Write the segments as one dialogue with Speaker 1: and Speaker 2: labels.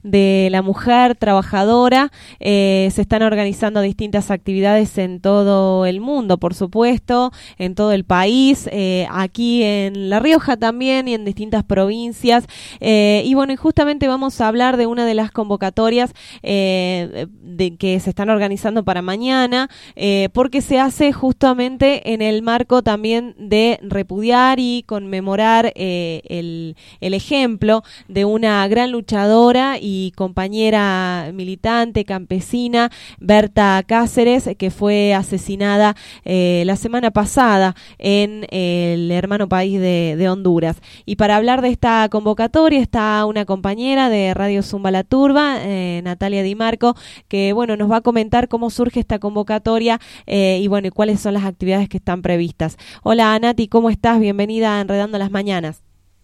Speaker 1: de la mujer trabajadora. Se están organizando distintas actividades en todo el mundo, por supuesto, en todo el país, aquí en La Rioja también y en distintas provincias. Y bueno, y justamente vamos a hablar de una de las convocatorias de que se están organizando para mañana, porque se hace justamente en el marco también de repudiar y conmemorar el ejemplo de una gran luchadora y compañera militante campesina, Berta Cáceres, que fue asesinada la semana pasada en el hermano país de Honduras. Y para hablar de esta convocatoria está una compañera de Radio Zumba La Turba, Natalia Di Marco, que bueno, nos va a comentar cómo surge esta convocatoria y bueno, y cuáles son las actividades que están previstas. Hola Nati, ¿cómo estás? Bienvenida a Enredando las Mañanas.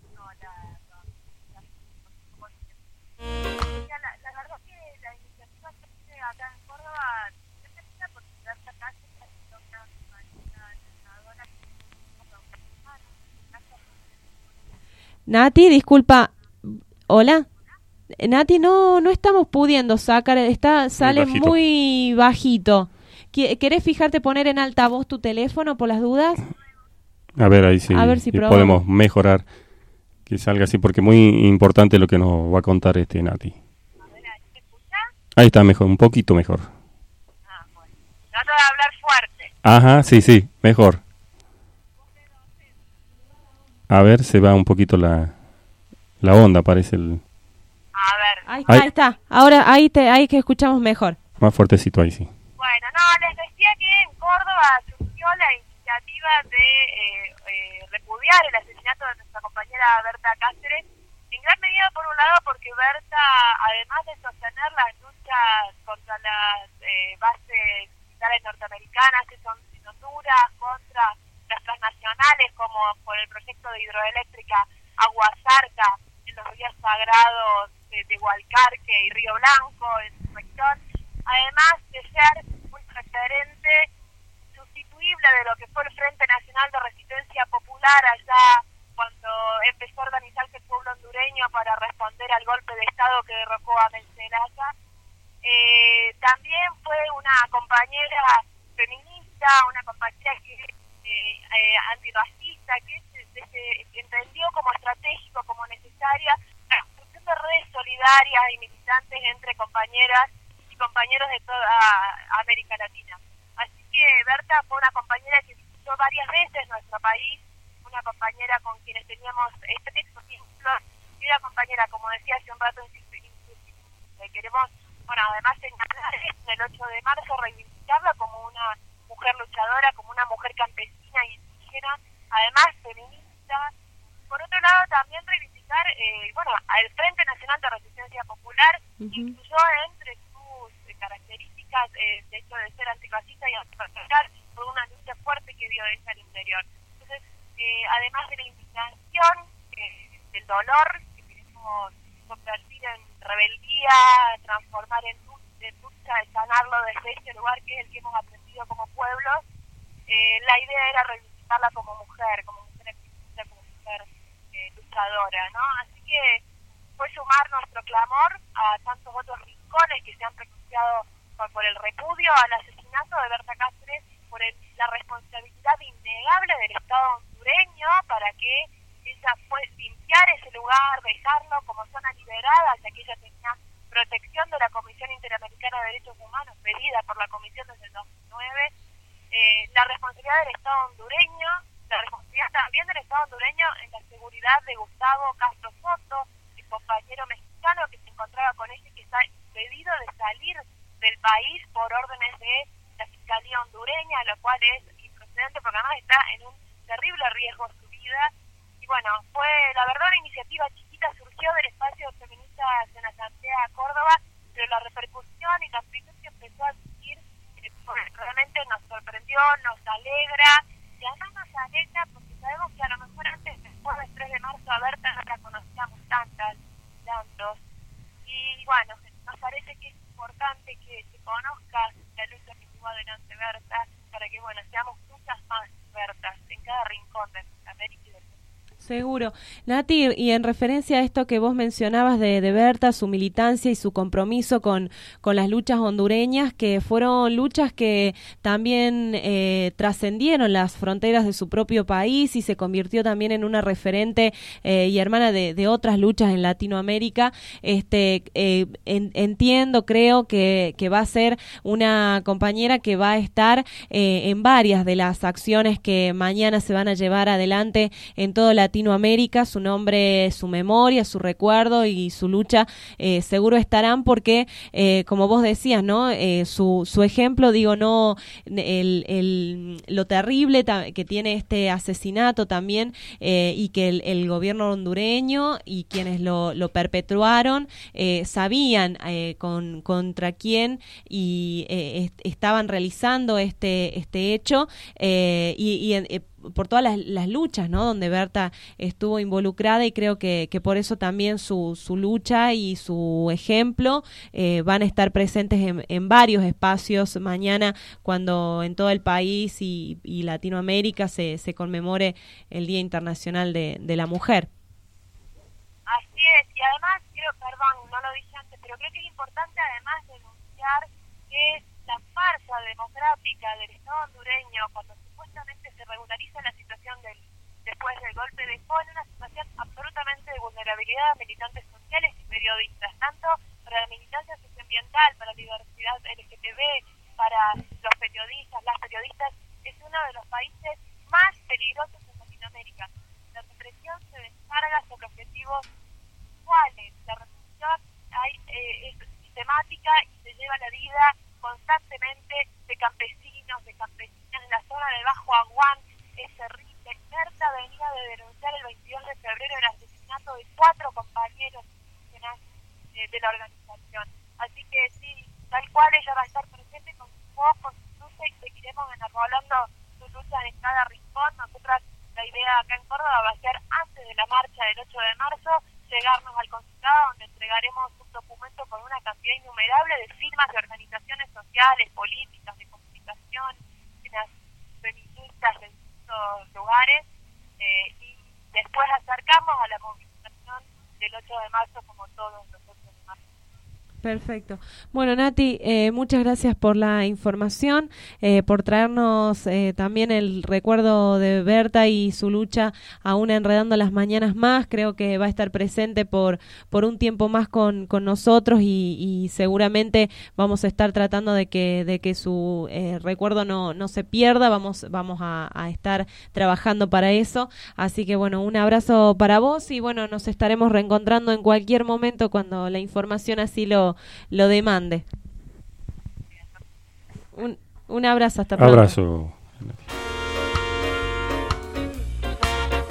Speaker 1: Nati, disculpa. Hola. Nati, no estamos pudiendo sacar, sale muy bajito. ¿Querés fijarte poner en altavoz tu teléfono por las dudas?
Speaker 2: A ver, ahí sí,
Speaker 1: a ver si
Speaker 2: podemos mejorar que salga así, porque muy importante lo que nos va a contar Nati.
Speaker 3: A ver, ¿se escucha?
Speaker 2: Ahí está mejor, un poquito mejor.
Speaker 3: Bueno. Trato de hablar fuerte.
Speaker 2: Ajá, sí, mejor. A ver, se va un poquito la onda, parece el...
Speaker 3: A ver.
Speaker 1: Ahí está. Ahora ahí que escuchamos mejor.
Speaker 2: Más fuertecito ahí, sí.
Speaker 3: Bueno, les decía que en Córdoba surgió la iniciativa de repudiar el asesinato de nuestra compañera Berta Cáceres, en gran medida por un lado porque Berta, además de sostener las luchas contra las bases militares norteamericanas que son en Honduras, contra las transnacionales como por el proyecto de hidroeléctrica Aguasarca en los ríos sagrados de Hualcarque y Río Blanco en su sector, además de ser un referente sustituible de lo que fue el Frente Nacional de Resistencia Popular allá cuando empezó a organizarse el pueblo hondureño para responder al golpe de Estado que derrocó a Zelaya. También fue una compañera feminista, una compañera que antirracista, que entendió como estratégico, como necesaria la construcción de redes solidarias y militantes entre compañeras y compañeros de toda América Latina. Así que Berta fue una compañera que visitó varias veces nuestro país, una compañera con quienes teníamos estrechos vínculos y una compañera, como decía hace un rato, queremos, además señalar el 8 de marzo, reivindicarla como una mujer luchadora, como una mujer campesina y indígena, además feminista. Por otro lado, también reivindicar al Frente Nacional de Resistencia Popular, incluyó entre sus características de hecho de ser antirracista y antipatriarcal por una lucha fuerte que dio ella al interior. Entonces, además de la indignación, del dolor que queremos convertir en rebeldía, transformar en lucha, sanarlo desde este lugar que es el que hemos aprendido como pueblos, la idea era reivindicarla como mujer activista, como mujer luchadora, ¿no? Así que fue sumar nuestro clamor a tantos otros rincones que se han pronunciado por el repudio al asesinato de Berta Cáceres, por la responsabilidad innegable del Estado hondureño para que ella fue limpiar ese lugar, dejarlo como zona liberada, ya que ella tenía protección de la Comisión Interamericana de Derechos Humanos, pedida por la Comisión desde el 2009, la responsabilidad del Estado hondureño, la responsabilidad también del Estado hondureño en la seguridad de Gustavo Castro Soto, el compañero mexicano que se encontraba con ella y que está impedido de salir del país por órdenes de la Fiscalía hondureña, lo cual es improcedente porque además está en un terrible riesgo su vida. Y bueno, fue la verdad una iniciativa chiquita, surgió del espacio de feministas en Asamblea Córdoba, pero la repercusión y la amplitud que empezó a adquirir realmente nos sorprendió, nos alegra, y además nos alegra porque sabemos que a lo mejor antes, después del 3 de marzo, a Berta no la conocíamos tantos, y bueno, nos parece que es importante que se conozca la lucha que llevó adelante Berta, para que seamos muchas más Bertas en cada rincón de América y del mundo.
Speaker 1: Seguro. Nati, y en referencia a esto que vos mencionabas de Berta, su militancia y su compromiso con las luchas hondureñas, que fueron luchas que también trascendieron las fronteras de su propio país y se convirtió también en una referente y hermana de otras luchas en Latinoamérica, entiendo, creo que va a ser una compañera que va a estar en varias de las acciones que mañana se van a llevar adelante en todo Latinoamérica. Su nombre, su memoria, su recuerdo y su lucha seguro estarán porque, como vos decías, ¿no? Su ejemplo, digo, no lo terrible que tiene este asesinato también y que el gobierno hondureño y quienes lo perpetuaron sabían contra quién y estaban realizando este hecho por todas las luchas, ¿no? Donde Berta estuvo involucrada y creo que por eso también su lucha y su ejemplo van a estar presentes en varios espacios mañana cuando en todo el país y Latinoamérica se conmemore el Día Internacional de la Mujer.
Speaker 3: Así es, y además perdón, no lo dije antes, pero creo que es importante además denunciar que la farsa democrática del Estado hondureño, cuando supuestamente se regulariza la situación después del golpe, dejó en una situación absolutamente de vulnerabilidad a militantes sociales y periodistas, tanto para la militancia socioambiental, para la diversidad LGTB, para los periodistas, las periodistas. Es uno de los países más peligrosos en Latinoamérica. La represión se descarga sobre objetivos iguales. La represión es sistemática y se lleva la vida constantemente de campesinos, de campesinas en la zona de Bajo Aguán. Es terrible. Berta venía de denunciar el 22 de febrero el asesinato de 4 compañeros indígenas de la organización. Así que sí, tal cual ella va a estar presente con su voz, con su lucha, y seguiremos enarbolando su lucha en cada rincón. Nosotras, la idea acá en Córdoba va a ser, antes de la marcha del 8 de marzo, llegarnos al consulado donde entregaremos un documento con una cantidad innumerable de firmas de organizaciones sociales, políticas, de comunicación, de las feministas de distintos lugares, y después acercamos a la movilización del 8 de marzo como todos los 8 de marzo.
Speaker 1: Perfecto. Bueno, Nati, muchas gracias por la información, por traernos también el recuerdo de Berta y su lucha aún enredando las mañanas más. Creo que va a estar presente por un tiempo más con nosotros y seguramente vamos a estar tratando de que su recuerdo no se pierda. Vamos a estar trabajando para eso. Así que bueno, un abrazo para vos y bueno, nos estaremos reencontrando en cualquier momento cuando la información así lo demande. Un abrazo, hasta pronto.
Speaker 2: Abrazo.